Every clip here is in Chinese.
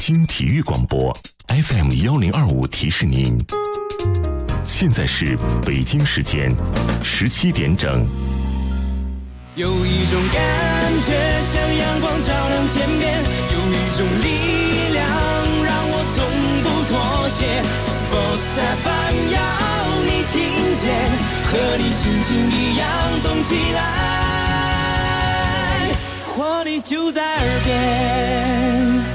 京体育广播 FM1025提示您，现在是北京时间17点整。 有一种感觉像阳光照亮天边，有一种力量让我从不妥协。Sports FM 要你听见，和你心情一样动起来，活力就在耳边。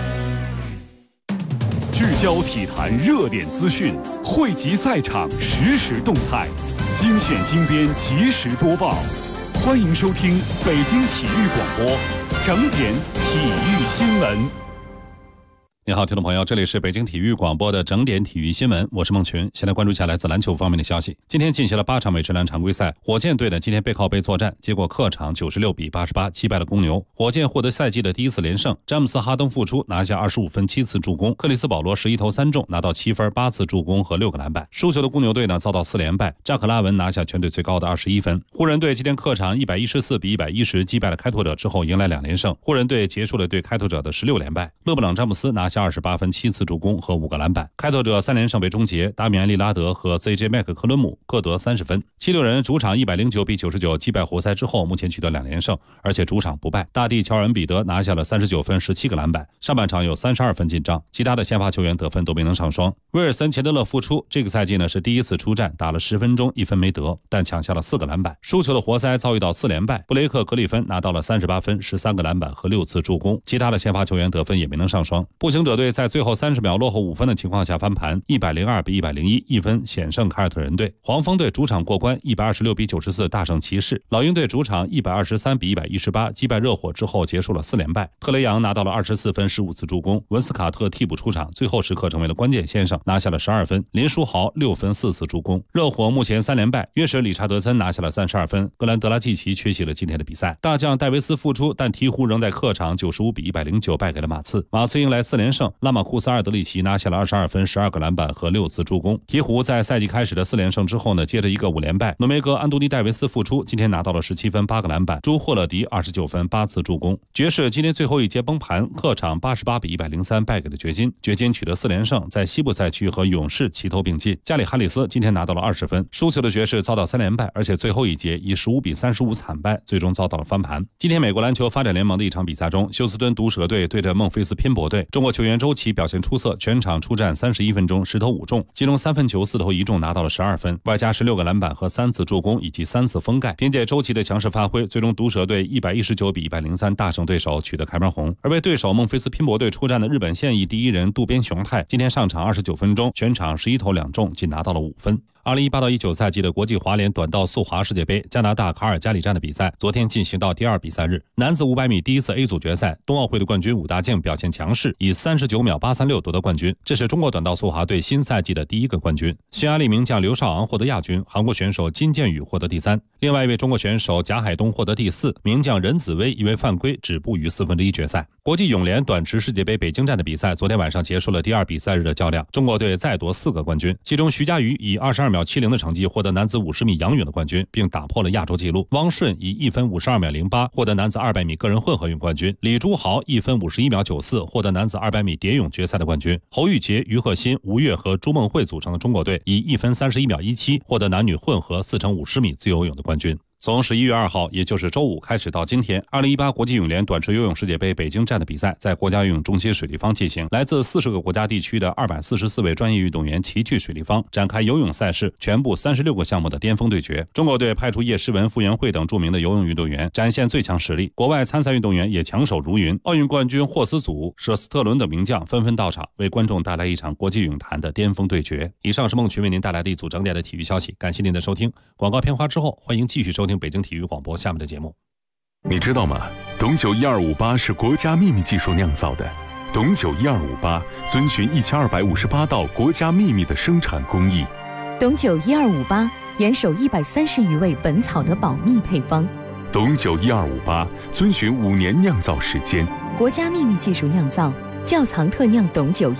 聚焦体坛热点资讯，汇集赛场实时动态，精选精编及时播报。欢迎收听北京体育广播整点体育新闻。 你好，听众朋友，这里是北京体育广播的整点体育新闻，我是孟群。先来关注一下来自篮球方面的消息。今天进行了8场美职篮常规赛，火箭队呢今天背靠背作战，结果客场96比88击败了公牛，火箭获得赛季的第一次连胜。詹姆斯哈登复出，拿下25分7次助攻，克里斯保罗11投3中，拿到7分8次助攻和6个篮板。输球的公牛队呢遭到4连败，扎克拉文拿下全队最高的21分。湖人队今天客场114比110击败了开拓者之后，迎来2连胜，湖人队结束了对开拓者的16连败。勒布朗詹姆斯拿下28分7次助攻和5个篮板。开拓者3连胜被终结，达米安利拉德和 CJ 麦克科伦姆各得30分。76人主场109比99击败活塞之后，目前取得2连胜，而且主场不败。大帝乔尔恩比德拿下了39分17个篮板，上半场有32分进账，其他的先发球员得分都没能上双。威尔森钱德勒复出，这个赛季呢是第一次出战，打了10分钟1分没得，但抢下了4个篮板。输球的活塞遭遇到4连败，布雷克格里芬拿到了38分13个篮板和6次助攻，其他的先发球员得分也没能上双。步行者队在最后30秒落后5分的情况下翻盘，102比101，一分险胜凯尔特人队。黄蜂队主场过关，126比94大胜骑士。老鹰队主场123比118击败热火之后结束了4连败。特雷杨拿到了24分15次助攻，文斯卡特替补出场，最后时刻成为了关键先生，拿下了12分。林书豪6分4次助攻。热火目前3连败，约什理查德森拿下了32分，格兰德拉季奇缺席了今天的比赛。大将戴维斯复出，但鹈鹕仍在客场95比109败给了马刺。马刺迎来4连胜，拉马库斯阿尔德里奇拿下了22分12个篮板和6次助攻。鹈鹕在赛季开始的4连胜之后呢，接着一个5连败。浓眉哥安东尼戴维斯复出，今天拿到了17分8个篮板，朱霍勒迪29分8次助攻。爵士今天最后一节崩盘，客场88比103败给了掘金。掘金取得4连胜，在西部赛区和勇士齐头并进。加里哈里斯今天拿到了20分。输球的爵士遭到3连败，而且最后一节以15比35惨败，最终遭到了翻盘。今天美国篮球发展联盟的一场比赛中，休斯敦毒蛇队对着孟菲斯拼搏队，中国球员周琦表现出色，全场出战31分钟10投5中，其中3分球4投1中，拿到了12分，外加16个篮板和3次助攻以及3次封盖。凭借周琦的强势发挥，最终毒蛇队119比103大胜对手，取得开门红。而为对手孟菲斯拼搏队出战的日本现役第一人渡边雄太，今天上场29分钟，全场11投2中，仅拿到了5分。2018到19赛季的国际滑联短道速滑世界杯加拿大卡尔加里站的比赛昨天进行到第2比赛日，男子500米第一次 A 组决赛，冬奥会的冠军武大靖表现强势，以39秒836夺得冠军，这是中国短道速滑队新赛季的第一个冠军。匈牙利名将刘少昂获得亚军，韩国选手金建宇获得第3，另外一位中国选手贾海东获得第4，名将任子威因为犯规止步于1/4决赛。国际泳联短池世界杯北京站的比赛昨天晚上结束了第2比赛日的较量，中国队再夺4个冠军，其中徐嘉余以22秒70的成绩获得男子50米仰泳的冠军，并打破了亚洲纪录。汪顺以1分52秒08获得男子200米个人混合泳冠军。李朱豪1分51秒94获得男子200米蝶泳决赛的冠军。侯玉洁、于鹤新、吴越和朱梦慧组成的中国队以1分31秒17获得男女混合4×50米自由泳的冠军。从11月2号，也就是周五开始到今天，2018国际泳联短池游泳世界杯北京站的比赛在国家游泳中心水立方进行。来自40个国家地区的244位专业运动员齐聚水立方，展开游泳赛事全部36个项目的巅峰对决。中国队派出叶诗文、傅园慧等著名的游泳运动员展现最强实力，国外参赛运动员也强手如云。奥运冠军霍斯祖、舍斯特伦等名将纷纷到场，为观众带来一场国际泳坛的巅峰对决。以上是孟群为您带来的一组整点的体育消息，感谢您的收听。广告片花之后，欢迎继续收听北京体育广播下面的节目。 你知道吗？董酒1258是国家秘密技术酿造的。董酒1258遵循1258道国家秘密的生产工艺。 董酒1258严守130余味本草的保密配方。 董酒1258遵循5年酿造时间， 国家秘密技术酿造，窖藏特酿董酒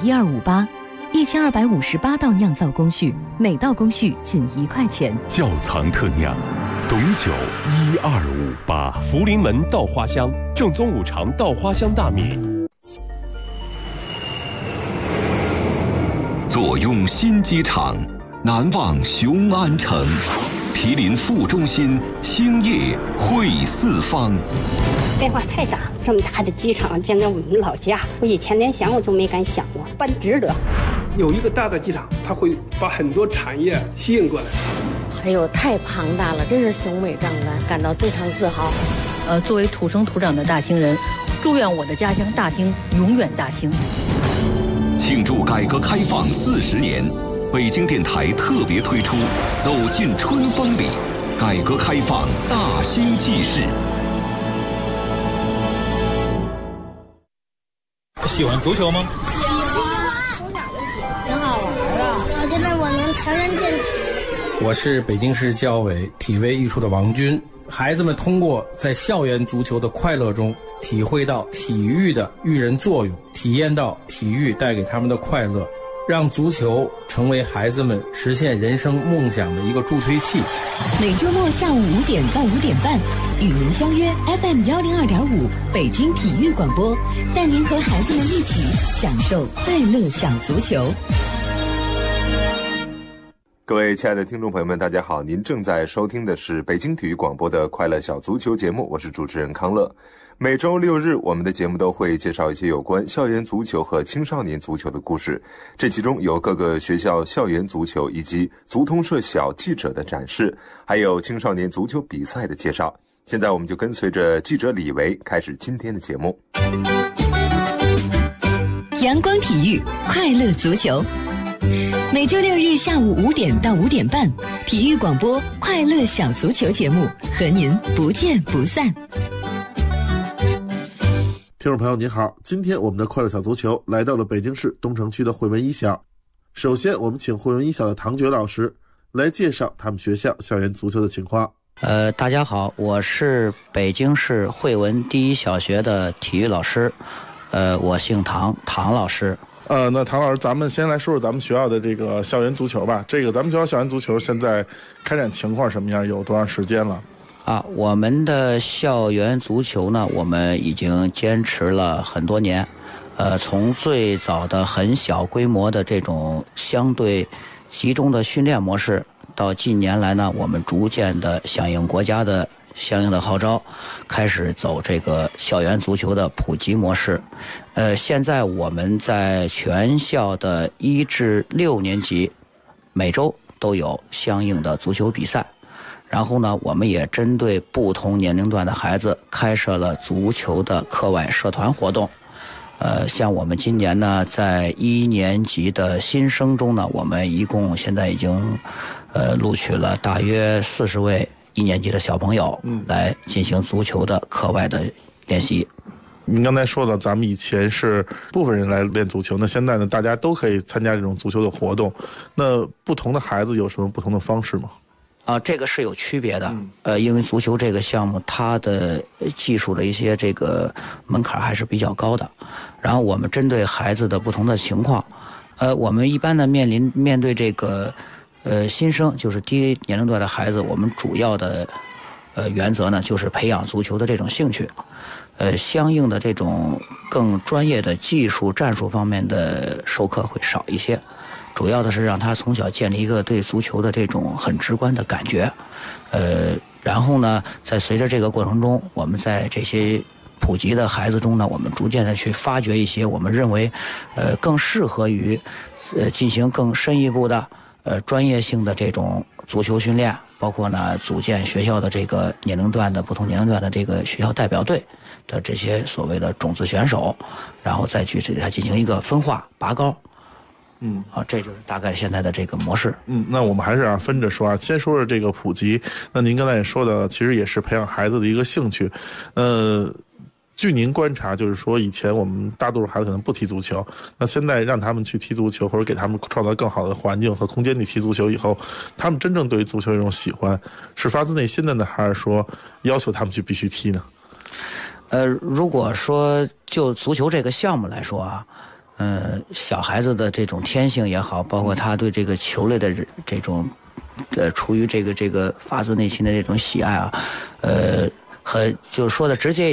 1258，1258道酿造工序，每道工序仅1块钱。 窖藏特酿董酒1258。 福临门稻花香，正宗5常稻花香大米。 坐拥新机场，难忘雄安城。毗邻副中心，兴业汇四方。 变化太大了，这么大的机场建在我们老家，我以前连想我都没敢想过，办值得。 有一个大的机场，它会把很多产业吸引过来。 还有太庞大了，真是雄伟壮观，感到非常自豪。 作为土生土长的大兴人，祝愿我的家乡大兴永远大兴。 庆祝改革开放40年，北京电台特别推出《走进春风里》，改革开放大兴纪事。 喜欢足球吗？ 喜欢，挺好玩的。我觉得我能强身健体。 我是北京市教委体卫艺术的王军。孩子们通过在校园足球的快乐中，体会到体育的育人作用，体验到体育带给他们的快乐，让足球成为孩子们实现人生梦想的一个助推器。 每周末下午5点到5点半，与您相约 FM 102.5北京体育广播，带您和孩子们一起享受快乐小足球。 各位亲爱的听众朋友们，大家好，您正在收听的是北京体育广播的快乐小足球节目，我是主持人康乐。每周6日，我们的节目都会介绍一些有关校园足球和青少年足球的故事，这其中有各个学校校园足球以及足通社小记者的展示，还有青少年足球比赛的介绍。现在我们就跟随着记者李维开始今天的节目。 阳光体育，快乐足球。每周6日下午5点到5点半，体育广播快乐小足球节目和您不见不散。 听众朋友您好，今天我们的快乐小足球来到了北京市东城区的汇文一小。首先我们请汇文一小的唐觉老师来介绍他们学校校园足球的情况。 大家好，我是北京市汇文第一小学的体育老师，我姓唐，唐老师。 那唐老师，咱们先来说说咱们学校的这个校园足球吧。这个咱们学校校园足球现在开展情况什么样？有多长时间了？ 我们的校园足球呢，我们已经坚持了很多年。从最早的很小规模的这种相对集中的训练模式，到近年来呢，我们逐渐的响应国家的相应的号召，开始走这个校园足球的普及模式。现在我们在全校的1至6年级每周都有相应的足球比赛，然后呢，我们也针对不同年龄段的孩子开设了足球的课外社团活动。像我们今年呢，在1年级的新生中呢，我们一共现在已经录取了大约40位1年级的小朋友来进行足球的课外的练习。 您刚才说了，咱们以前是部分人来练足球，那现在呢，大家都可以参加这种足球的活动。那不同的孩子有什么不同的方式吗？ 这个是有区别的。因为足球这个项目，它的技术的一些这个门槛还是比较高的。然后我们针对孩子的不同的情况，我们一般的面对这个新生，就是低年龄段的孩子，我们主要的原则呢，就是培养足球的这种兴趣。相应的这种更专业的技术战术方面的授课会少一些，主要的是让他从小建立一个对足球的这种很直观的感觉。然后呢，在随着这个过程中，我们在这些普及的孩子中呢，我们逐渐的去发掘一些我们认为更适合于进行更深一步的专业性的这种足球训练，包括呢组建学校的这个年龄段的不同年龄段的这个学校代表队的这些所谓的种子选手，然后再去对它进行一个分化拔高。这就是大概现在的这个模式。 那我们还是分着说先说说这个普及。那您刚才也说的，其实也是培养孩子的一个兴趣。据您观察，就是说以前我们大多数孩子可能不踢足球，那现在让他们去踢足球，或者给他们创造更好的环境和空间去踢足球以后，他们真正对于足球这种喜欢是发自内心的呢，还是说要求他们去必须踢呢？ 如果说就足球这个项目来说小孩子的这种天性也好，包括他对这个球类的这种出于这个发自内心的这种喜爱和就是说的直接一点，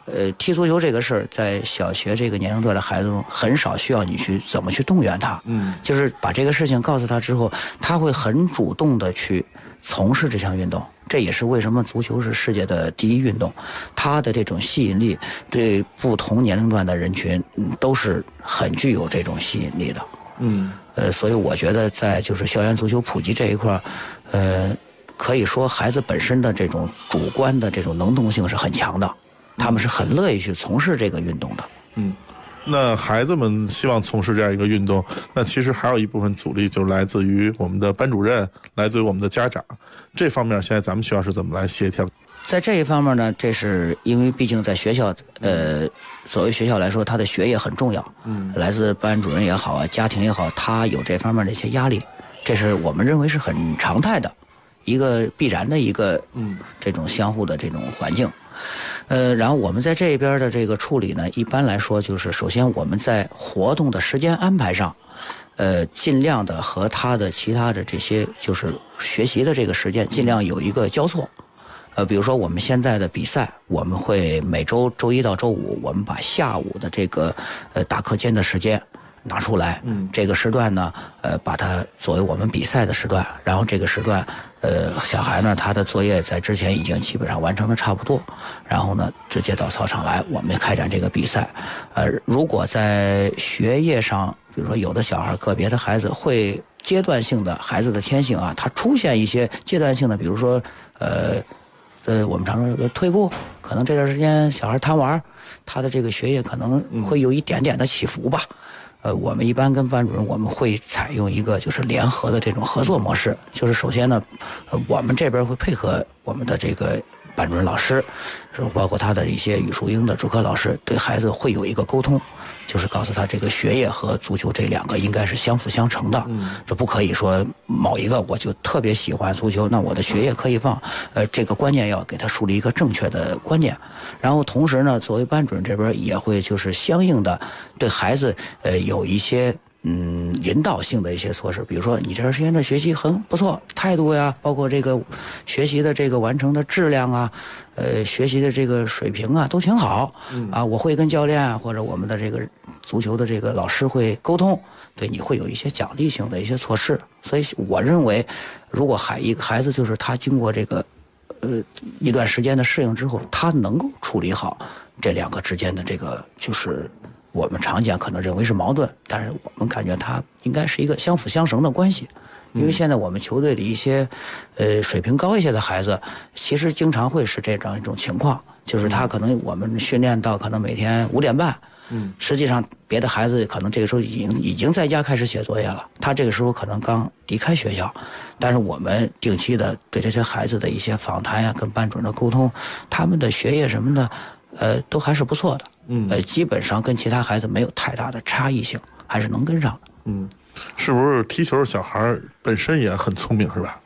踢足球这个事儿，在小学这个年龄段的孩子中，很少需要你去怎么去动员他，就是把这个事情告诉他之后，他会很主动的去从事这项运动。这也是为什么足球是世界的第一运动，它的这种吸引力对不同年龄段的人群，都是很具有这种吸引力的。所以我觉得在就是校园足球普及这一块，可以说孩子本身的这种主观的这种能动性是很强的，他们是很乐意去从事这个运动的。 那孩子们希望从事这样一个运动，那其实还有一部分阻力就是来自于我们的班主任，来自于我们的家长。这方面现在咱们学校是怎么来协调？ 在这一方面呢，这是因为毕竟在学校，作为学校来说，他的学业很重要，来自班主任也好啊，家庭也好，他有这方面的一些压力，这是我们认为是很常态的一个必然的一个这种相互的这种环境。然后我们在这边的这个处理呢，一般来说就是首先我们在活动的时间安排上，尽量的和他的其他的这些就是学习的这个时间尽量有一个交错。比如说我们现在的比赛，我们会每周周一到周五，我们把下午的这个大课间的时间拿出来，这个时段呢，把它作为我们比赛的时段，然后这个时段，小孩呢他的作业在之前已经基本上完成的差不多，然后呢直接到操场来，我们开展这个比赛。如果在学业上，比如说有的小孩个别的孩子会阶段性的孩子的天性啊，他出现一些阶段性的，比如说我们常说有个退步，可能这段时间小孩贪玩，他的这个学业可能会有一点点的起伏吧。我们一般跟班主任我们会采用一个就是联合的这种合作模式，就是首先呢，我们这边会配合我们的这个班主任老师，包括他的一些语数英的主课老师，对孩子会有一个沟通，就是告诉他这个学业和足球这两个应该是相辅相成的，这不可以说某一个我就特别喜欢足球，那我的学业可以放，这个观念要给他树立一个正确的观念。然后同时呢，作为班主任这边也会就是相应的对孩子有一些引导性的一些措施，比如说你这段时间的学习很不错，态度呀，包括这个学习的这个完成的质量啊，学习的这个水平啊都挺好，我会跟教练或者我们的这个足球的这个老师会沟通，对你会有一些奖励性的一些措施。所以我认为，如果一个孩子就是他经过这个一段时间的适应之后，他能够处理好这两个之间的这个就是我们常见可能认为是矛盾，但是我们感觉它应该是一个相辅相成的关系。因为现在我们球队里一些水平高一些的孩子，其实经常会是这样一种情况，就是他可能我们训练到可能每天5点半，实际上别的孩子可能这个时候已经在家开始写作业了，他这个时候可能刚离开学校，但是我们定期的对这些孩子的一些访谈呀，跟班主任的沟通，他们的学业什么的都还是不错的，基本上跟其他孩子没有太大的差异性，还是能跟上的。 是不是踢球的小孩本身也很聪明，是吧？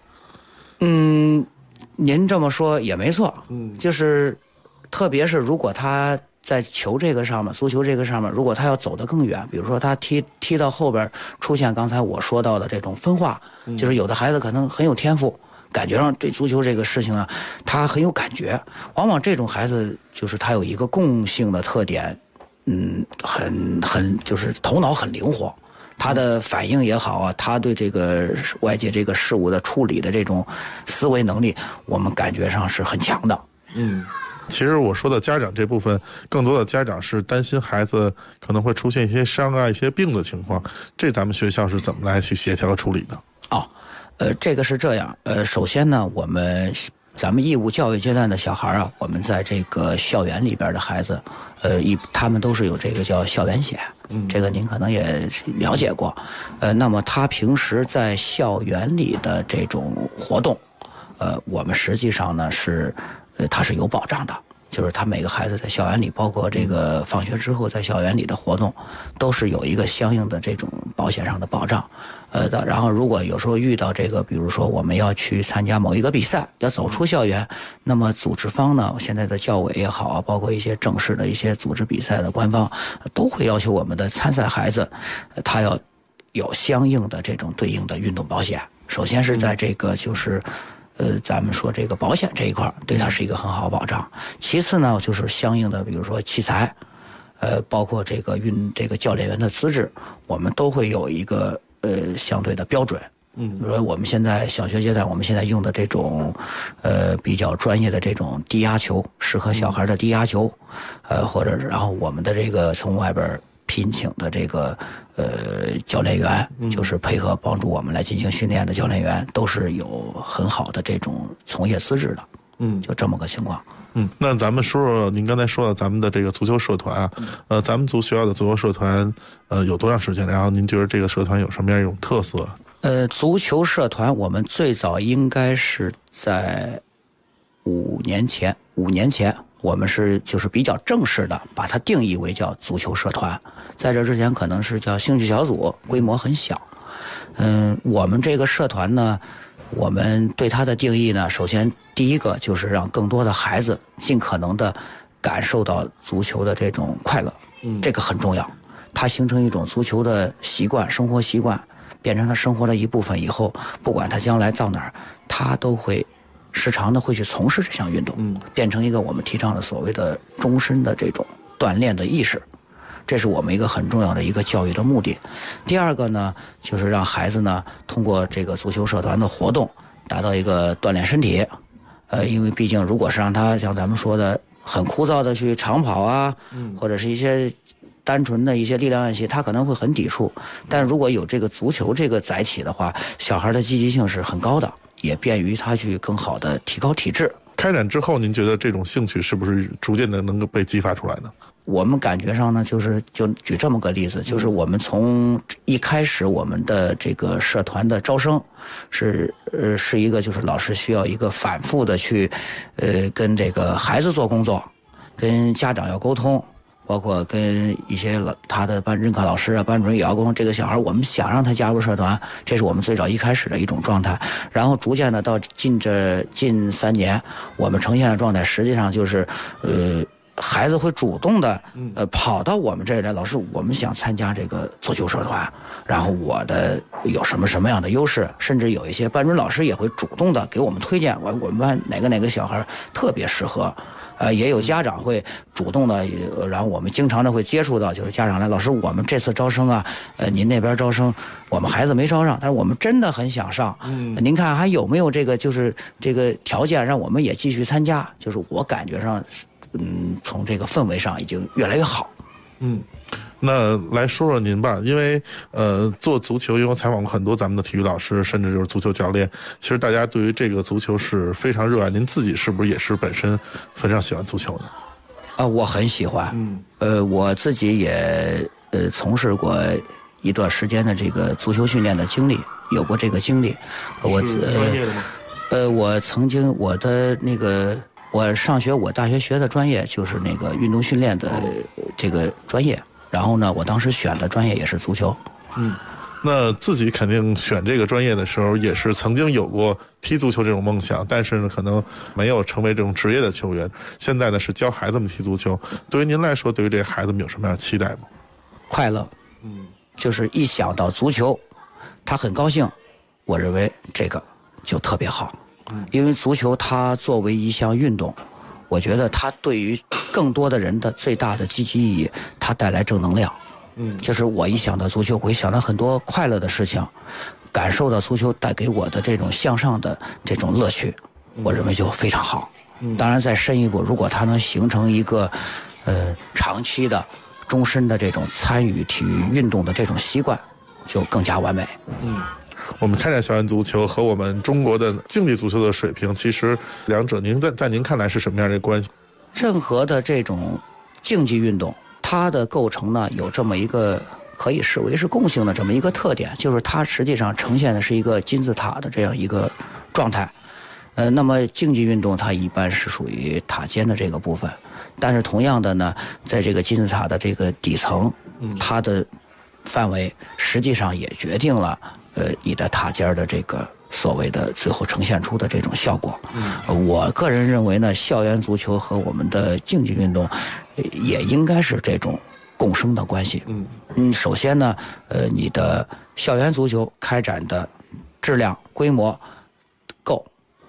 您这么说也没错，就是特别是如果他在球这个上面，足球这个上面，如果他要走得更远，比如说他踢到后边出现刚才我说到的这种分化，就是有的孩子可能很有天赋，感觉上对足球这个事情啊，他很有感觉。往往这种孩子就是他有一个共性的特点，很就是头脑很灵活，他的反应也好啊，他对这个外界这个事物的处理的这种思维能力，我们感觉上是很强的。 其实我说的家长这部分，更多的家长是担心孩子可能会出现一些伤啊、一些病的情况，这咱们学校是怎么来去协调处理的？ 这个是这样，首先呢，咱们义务教育阶段的小孩啊，我们在这个校园里边的孩子，他们都是有这个叫校园险，这个您可能也了解过。那么他平时在校园里的这种活动，我们实际上呢他是有保障的，就是他每个孩子在校园里，包括这个放学之后在校园里的活动，都是有一个相应的这种保险上的保障。然后如果有时候遇到这个，比如说我们要去参加某一个比赛，要走出校园，那么组织方呢，现在的教委也好啊，包括一些正式的一些组织比赛的官方，都会要求我们的参赛孩子，他要有相应的这种对应的运动保险。首先是在这个就是咱们说这个保险这一块对它是一个很好的保障。其次呢，就是相应的，比如说器材，包括这个教练员的资质，我们都会有一个相对的标准。比如说我们现在小学阶段，我们现在用的这种比较专业的这种低压球，适合小孩的低压球，或者然后我们的这个从外边聘请的这个教练员，就是配合帮助我们来进行训练的教练员，都是有很好的这种从业资质的。就这么个情况。 那咱们说说您刚才说的咱们的这个足球社团啊，咱们学校的足球社团有多长时间？然后您觉得这个社团有什么样一种特色？ 足球社团我们最早应该是在5年前，我们就是比较正式的把它定义为叫足球社团，在这之前可能是叫兴趣小组，规模很小。我们这个社团呢，我们对它的定义呢，首先第一个就是让更多的孩子尽可能的感受到足球的这种快乐，这个很重要。它形成一种足球的习惯，生活习惯，变成他生活的一部分以后，不管他将来到哪儿，他都会时常的会去从事这项运动，变成一个我们提倡的所谓的终身的这种锻炼的意识，这是我们一个很重要的一个教育的目的。第二个呢，就是让孩子呢通过这个足球社团的活动，达到一个锻炼身体。因为毕竟如果是让他像咱们说的很枯燥的去长跑啊，或者是一些单纯的一些力量练习，他可能会很抵触。但如果有这个足球这个载体的话，小孩的积极性是很高的，也便于他去更好的提高体质。 开展之后，您觉得这种兴趣是不是逐渐的能够被激发出来呢？ 我们感觉上呢，就举这么个例子，就是我们从一开始我们的这个社团的招生是一个就是老师需要一个反复的去跟这个孩子做工作，跟家长要沟通，包括跟一些他的任课老师啊、班主任也要沟通。这个小孩我们想让他加入社团，这是我们最早一开始的一种状态。然后逐渐的到近3年，我们呈现的状态实际上就是孩子会主动的跑到我们这里来，老师我们想参加这个足球社团，然后我的有什么样的优势，甚至有一些班主任老师也会主动的给我们推荐我们班哪个小孩特别适合。也有家长会主动的，然后我们经常的会接触到，就是家长来，老师我们这次招生啊，您那边招生我们孩子没招上，但是我们真的很想上，您看还有没有这个就是这个条件让我们也继续参加。就是我感觉上从这个氛围上已经越来越好。 那来说说您吧，因为做足球，因为我采访过很多咱们的体育老师，甚至就是足球教练，其实大家对于这个足球是非常热爱。您自己是不是也是本身非常喜欢足球呢？ 我很喜欢。我自己也从事过一段时间的这个足球训练的经历，有过这个经历。 是专业的吗？ 我曾经我上学，我大学学的专业就是那个运动训练的这个专业。然后呢，我当时选的专业也是足球。 那自己肯定选这个专业的时候，也是曾经有过踢足球这种梦想，但是呢，可能没有成为这种职业的球员。现在呢，是教孩子们踢足球。对于您来说，对于这孩子们有什么样的期待吗？ 快乐。就是一想到足球，他很高兴，我认为这个就特别好。因为足球它作为一项运动，我觉得它对于更多的人的最大的积极意义，它带来正能量。就是我一想到足球，我会想到很多快乐的事情，感受到足球带给我的这种向上的这种乐趣，我认为就非常好。当然再深一步，如果它能形成一个长期的终身的这种参与体育运动的这种习惯，就更加完美。 我们开展校园足球和我们中国的竞技足球的水平，其实两者您在您看来是什么样的关系？ 任何的这种竞技运动，它的构成呢有这么一个可以视为是共性的这么一个特点，就是它实际上呈现的是一个金字塔的这样一个状态。那么竞技运动它一般是属于塔尖的这个部分，但是同样的呢，在这个金字塔的这个底层，它的范围实际上也决定了你的塔尖的这个所谓的最后呈现出的这种效果。我个人认为呢，校园足球和我们的竞技运动也应该是这种共生的关系。首先呢，你的校园足球开展的质量规模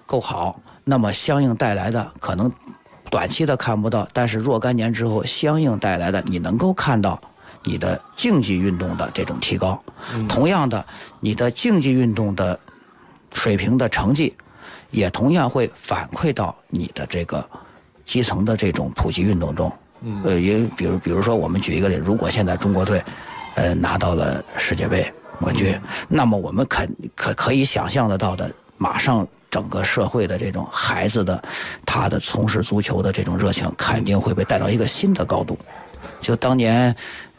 够好，那么相应带来的可能短期的看不到，但是若干年之后相应带来的你能够看到你的竞技运动的这种提高。同样的，你的竞技运动的水平的成绩也同样会反馈到你的这个基层的这种普及运动中。也比如说我们举一个例，如果现在中国队拿到了世界杯冠军，那么我们可以想象得到的，马上整个社会的这种孩子的他的从事足球的这种热情肯定会被带到一个新的高度。就当年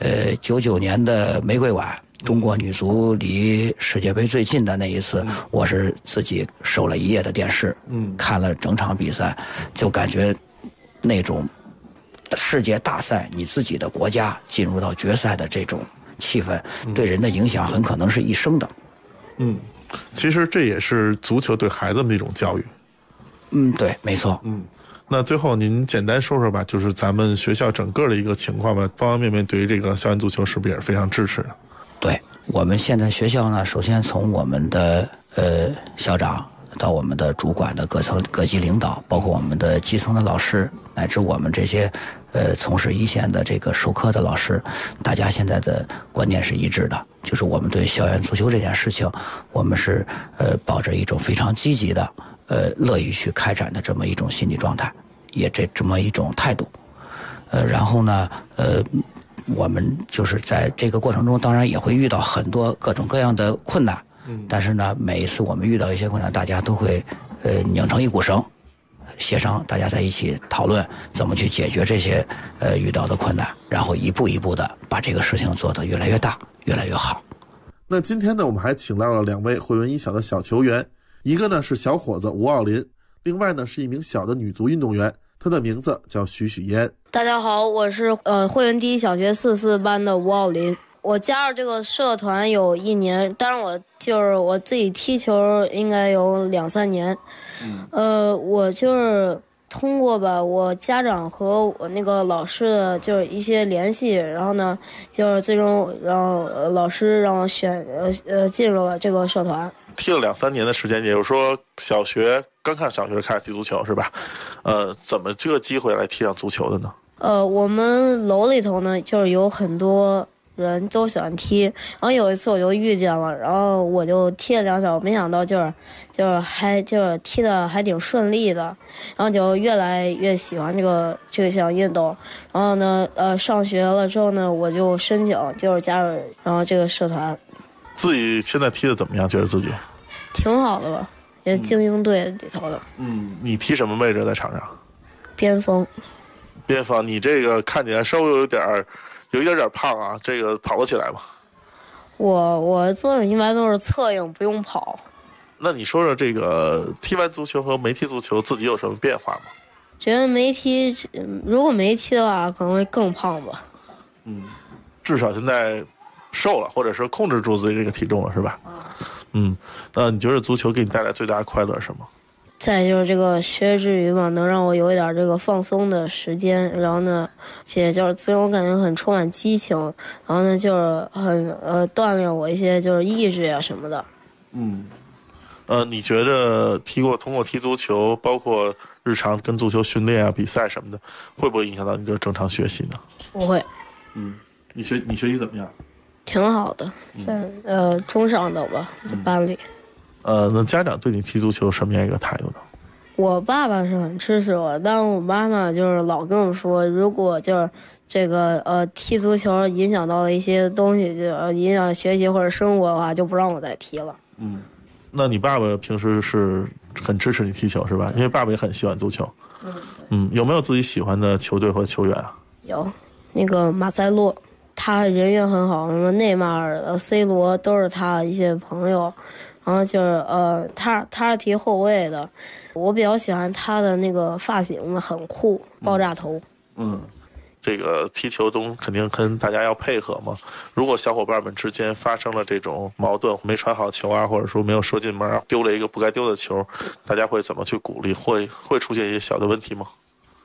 99年的玫瑰碗，中国女足离世界杯最近的那一次，我是自己守了一夜的电视，看了整场比赛，就感觉那种世界大赛你自己的国家进入到决赛的这种气氛，对人的影响很可能是一生的。 其实这也是足球对孩子们的一种教育。 对，没错。 那最后您简单说说吧，就是咱们学校整个的一个情况吧，方方面面对于这个校园足球是不是也是非常支持的？ 对，我们现在学校呢，首先从我们的校长到我们的主管的各级领导，包括我们的基层的老师，乃至我们这些从事一线的这个授课的老师，大家现在的观念是一致的，就是我们对校园足球这件事情，我们是抱着一种非常积极的乐于去开展的这么一种心理状态，也这么一种态度。然后呢我们就是在这个过程中当然也会遇到很多各种各样的困难，但是呢每一次我们遇到一些困难，大家都会拧成一股绳，协商，大家在一起讨论怎么去解决这些遇到的困难，然后一步一步的把这个事情做得越来越大越来越好。 那今天呢我们还请到了2位汇文一小的小球员，一个呢是小伙子吴奥林，另外呢是一名小的女足运动员，她的名字叫许许嫣。 大家好，我是汇文第一小学44班的吴奥林。我加入这个社团有1年，但是我自己踢球应该有2-3年。我就是通过吧我家长和我那个老师的就是一些联系，然后呢就是最终让老师让我进入了这个社团。 踢了2-3年的时间，也就是说刚看小学开始踢足球是吧？怎么这个机会来踢上足球的呢？ 我们楼里头呢就是有很多人都喜欢踢，然后有一次我就遇见了，然后我就踢了2脚，没想到就是踢的还挺顺利的，然后就越来越喜欢这项运动。然后呢上学了之后呢，我就申请就是加入然后这个社团。 自己现在踢的怎么样？觉得自己挺好的吧，也精英队里头的。 你踢什么位置在场上？ 边锋。 边锋，你这个看起来稍微有一点胖啊，这个跑得起来吗？ 我做的一般都是策应，不用跑。 那你说说这个踢完足球和没踢足球自己有什么变化吗？ 觉得如果没踢的话可能会更胖吧。 至少现在瘦了，或者是控制住自己这个体重了，是吧？那你觉得足球给你带来最大的快乐是什么？ 再就是这个学之余嘛，能让我有一点这个放松的时间，然后呢，且就是所以我感觉很充满激情，然后呢就是很锻炼我一些就是意志啊什么的。 你觉得通过踢足球，包括日常跟足球训练啊、比赛什么的，会不会影响到你的正常学习呢？ 不会。 你学习怎么样？ 挺好的，在中上等吧，在班里。 那家长对你踢足球什么样一个态度呢？ 我爸爸是很支持我，但我妈妈就是老跟我说，如果就是这个踢足球影响到了一些东西，就影响学习或者生活的话，就不让我再踢了。 那你爸爸平时是很支持你踢球是吧？因为爸爸也很喜欢足球。有没有自己喜欢的球队或球员啊？ 有，那个马塞洛，他人也很好，什么内马尔、C 罗都是他一些朋友。然后就是他是踢后卫的，我比较喜欢他的那个发型很酷，爆炸头。 这个踢球中肯定跟大家要配合嘛。如果小伙伴们之间发生了这种矛盾，没传好球啊，或者说没有射进门，丢了一个不该丢的球，大家会怎么去鼓励？会出现一些小的问题吗？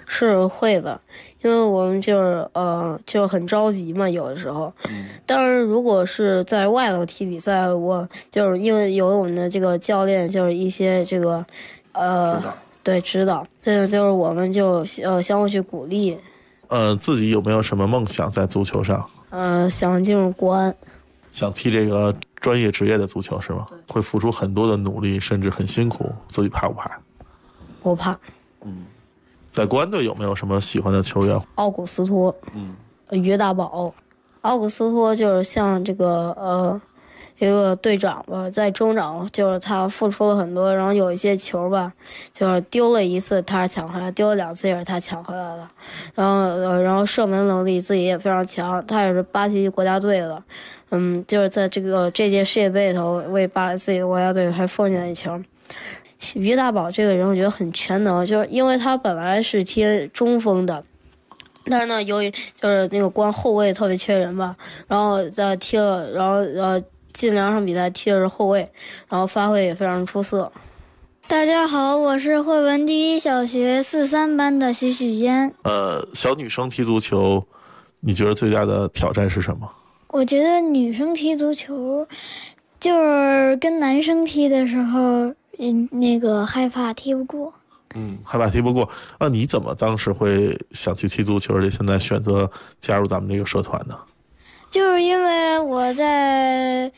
是会的，因为我们就很着急嘛，有的时候。但是如果是在外头踢比赛，我就是因为有我们的这个教练，就是一些这个指导，这就是我们就相互去鼓励。 自己有没有什么梦想在足球上？ 想进入国安， 想踢这个专业职业的足球是吗？会付出很多的努力，甚至很辛苦，自己怕不怕？ 不怕。 在国安队有没有什么喜欢的球员？ 奥古斯托，于大宝。奥古斯托就是像这个一个队长吧，在中场就是他付出了很多，然后有一些球吧，就是丢了一次他是抢回来，丢了2次也是他抢回来的，然后射门能力自己也非常强，他也是巴西国家队的，就是在这届世界杯里头为自己的国家队还奉献了一球。于大宝这个人我觉得很全能，就是因为他本来是踢中锋的，但是呢由于就是那个光后卫特别缺人吧，然后在踢了，然后近2场比赛踢的是后卫，然后发挥也非常出色。 大家好，我是汇文第一小学43班的徐许嫣。 小女生踢足球，你觉得最大的挑战是什么？ 我觉得女生踢足球，就是跟男生踢的时候，那个害怕踢不过。 害怕踢不过。你怎么当时会想去踢足球，而且现在选择加入咱们这个社团呢？ 就是因为我在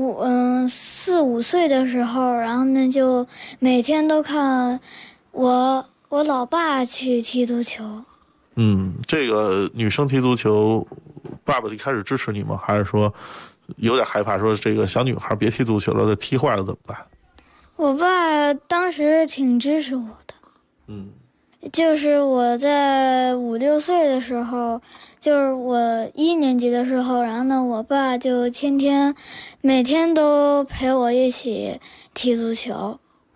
4、5岁的时候，然后呢就每天都看我老爸去踢足球。 这个女生踢足球，爸爸一开始支持你吗？还是说有点害怕，说这个小女孩别踢足球了，这踢坏了怎么办？ 我爸当时挺支持我的。就是我在5、6岁的时候，就是我1年级的时候，然后呢我爸就每天都陪我一起踢足球。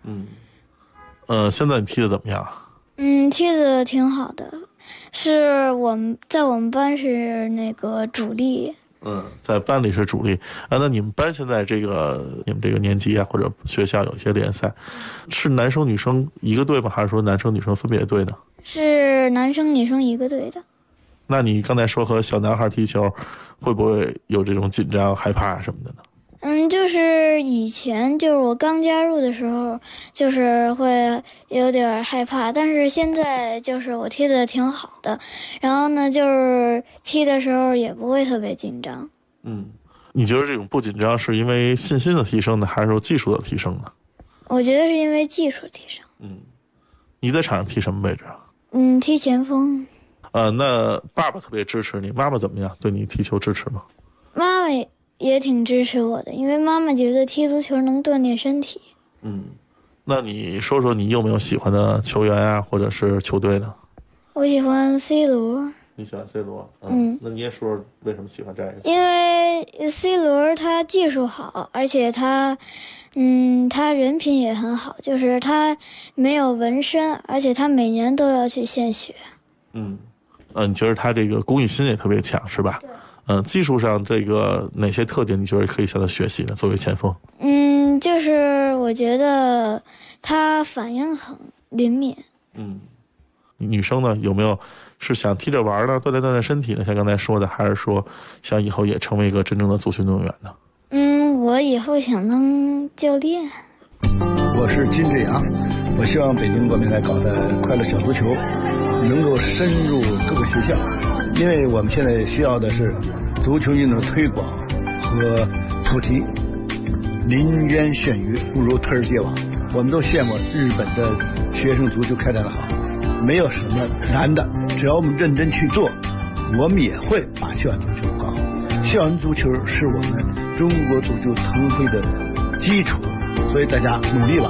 现在你踢得怎么样？ 踢得挺好的，是在我们班是那个主力。 在班里是主力。那你们班现在你们这个年级啊，或者学校有一些联赛，是男生女生一个队吗？还是说男生女生分别队呢？ 是男生女生一个队的。 那你刚才说和小男孩踢球，会不会有这种紧张、害怕什么的呢？ 就是以前就是我刚加入的时候，就是会有点害怕，但是现在就是我踢得挺好的，然后呢就是踢的时候也不会特别紧张。 你觉得这种不紧张是因为信心的提升呢，还是说技术的提升呢？ 我觉得是因为技术提升。 你在场上踢什么位置啊？ 踢前锋。 那爸爸特别支持你，妈妈怎么样？对你踢球支持吗？ 妈妈也挺支持我的，因为妈妈觉得踢足球能锻炼身体。 那你说说你有没有喜欢的球员啊，或者是球队呢？ 我喜欢 C 罗。 你喜欢 C 罗？那你也说说为什么喜欢这样一个？ 因为 C 罗他技术好，而且他人品也很好，就是他没有纹身，而且他每年都要去献血。 你觉得他这个公益心也特别强，是吧？技术上这个哪些特点你觉得可以向他学习呢？作为前锋， 就是我觉得他反应很灵敏。 女生呢有没有是想踢着玩呢，锻炼锻炼身体呢？像刚才说的，还是说想以后也成为一个真正的足球运动员呢？ 我以后想当教练。 我是金志阳，我希望北京国民来搞的快乐小足球能够深入各个学校，因为我们现在需要的是足球运动推广和普及。林渊炫鱼不如推而结网，我们都羡慕日本的学生足球开展的好，没有什么难的，只要我们认真去做，我们也会把校园足球搞好。校园足球是我们中国足球腾飞的基础，所以大家努力吧。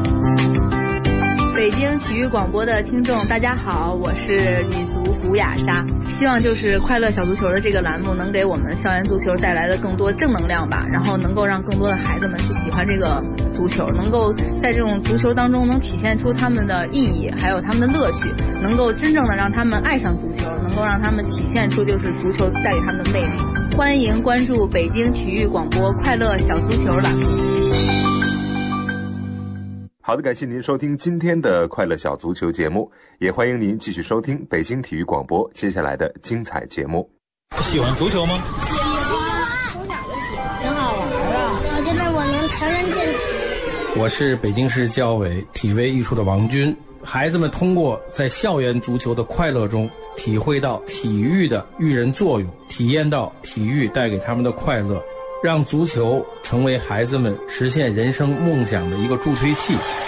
北京体育广播的听众大家好，我是女足胡雅莎，希望就是快乐小足球的这个栏目能给我们校园足球带来的更多正能量吧，然后能够让更多的孩子们去喜欢这个足球，能够在这种足球当中能体现出他们的意义还有他们的乐趣，能够真正的让他们爱上足球，能够让他们体现出就是足球带给他们的魅力。欢迎关注北京体育广播快乐小足球栏目。 好的，感谢您收听今天的快乐小足球节目，也欢迎您继续收听北京体育广播接下来的精彩节目。 喜欢足球吗？ 喜欢，挺好玩啊！我觉得我能强身健体。 我是北京市教委体卫艺术的王军。孩子们通过在校园足球的快乐中，体会到体育的育人作用，体验到体育带给他们的快乐，让足球成为孩子们实现人生梦想的一个助推器。